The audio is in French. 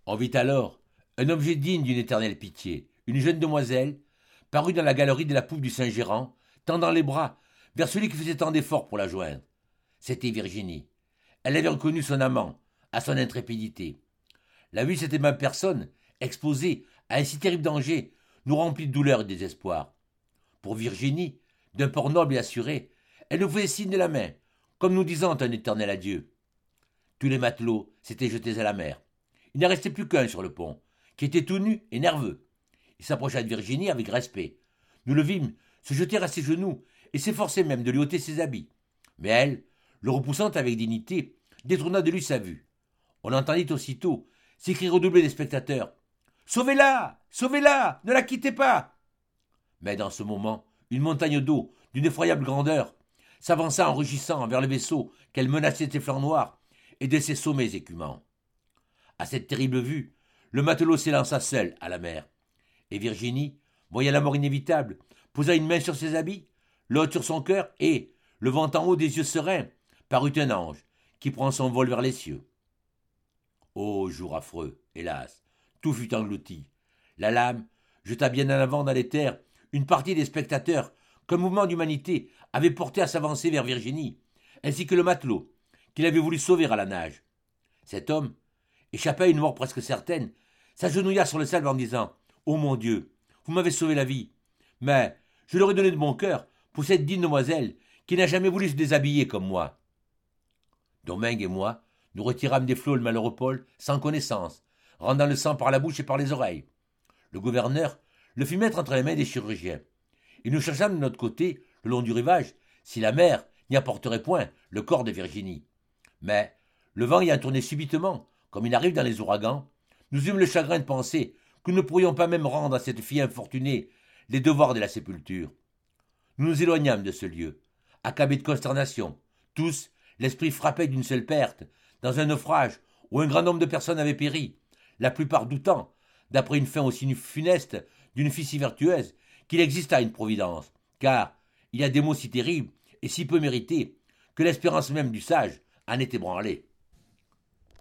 On vit alors un objet digne d'une éternelle pitié, une jeune demoiselle, parut dans la galerie de la poupe du Saint-Gérant, tendant les bras vers celui qui faisait tant d'efforts pour la joindre. C'était Virginie. Elle avait reconnu son amant, à son intrépidité. La vue de cette aimable personne, exposée à un si terrible danger, nous remplit de douleur et de désespoir. Pour Virginie, d'un port noble et assuré, elle nous faisait signe de la main, comme nous disant un éternel adieu. Tous les matelots s'étaient jetés à la mer. Il n'en restait plus qu'un sur le pont, qui était tout nu et nerveux. Il s'approcha de Virginie avec respect. Nous le vîmes se jeter à ses genoux et s'efforcer même de lui ôter ses habits. Mais elle, le repoussant avec dignité, détourna de lui sa vue. On entendit aussitôt ces cris redoublés des spectateurs. Sauvez-la! Sauvez-la! Ne la quittez pas! Mais dans ce moment, une montagne d'eau, d'une effroyable grandeur, s'avança en rugissant vers le vaisseau qu'elle menaçait de ses flancs noirs et de ses sommets écumants. À cette terrible vue, le matelot s'élança seul à la mer. Et Virginie, voyant la mort inévitable, posa une main sur ses habits, l'autre sur son cœur, et, levant en haut des yeux sereins, parut un ange qui prend son vol vers les cieux. Ô jour affreux, hélas, tout fut englouti. La lame jeta bien en avant dans les terres une partie des spectateurs qu'un mouvement d'humanité avait porté à s'avancer vers Virginie, ainsi que le matelot, qu'il avait voulu sauver à la nage. Cet homme, échappé à une mort presque certaine, s'agenouilla sur le sable en disant « Ô mon Dieu, vous m'avez sauvé la vie, mais je l'aurais donné de mon cœur pour cette digne demoiselle qui n'a jamais voulu se déshabiller comme moi. » Domingue et moi, nous retirâmes des flots le malheureux Paul sans connaissance, rendant le sang par la bouche et par les oreilles. Le gouverneur le fit mettre entre les mains des chirurgiens. Et nous cherchâmes de notre côté, le long du rivage, si la mer n'y apporterait point le corps de Virginie. Mais, le vent ayant tourné subitement, comme il arrive dans les ouragans, nous eûmes le chagrin de penser que nous ne pourrions pas même rendre à cette fille infortunée les devoirs de la sépulture. Nous nous éloignâmes de ce lieu, accablés de consternation, tous, l'esprit frappé d'une seule perte, dans un naufrage où un grand nombre de personnes avaient péri, la plupart doutant, d'après une fin aussi funeste d'une fille si vertueuse, qu'il exista une providence, car il y a des mots si terribles et si peu mérités que l'espérance même du sage en est ébranlée.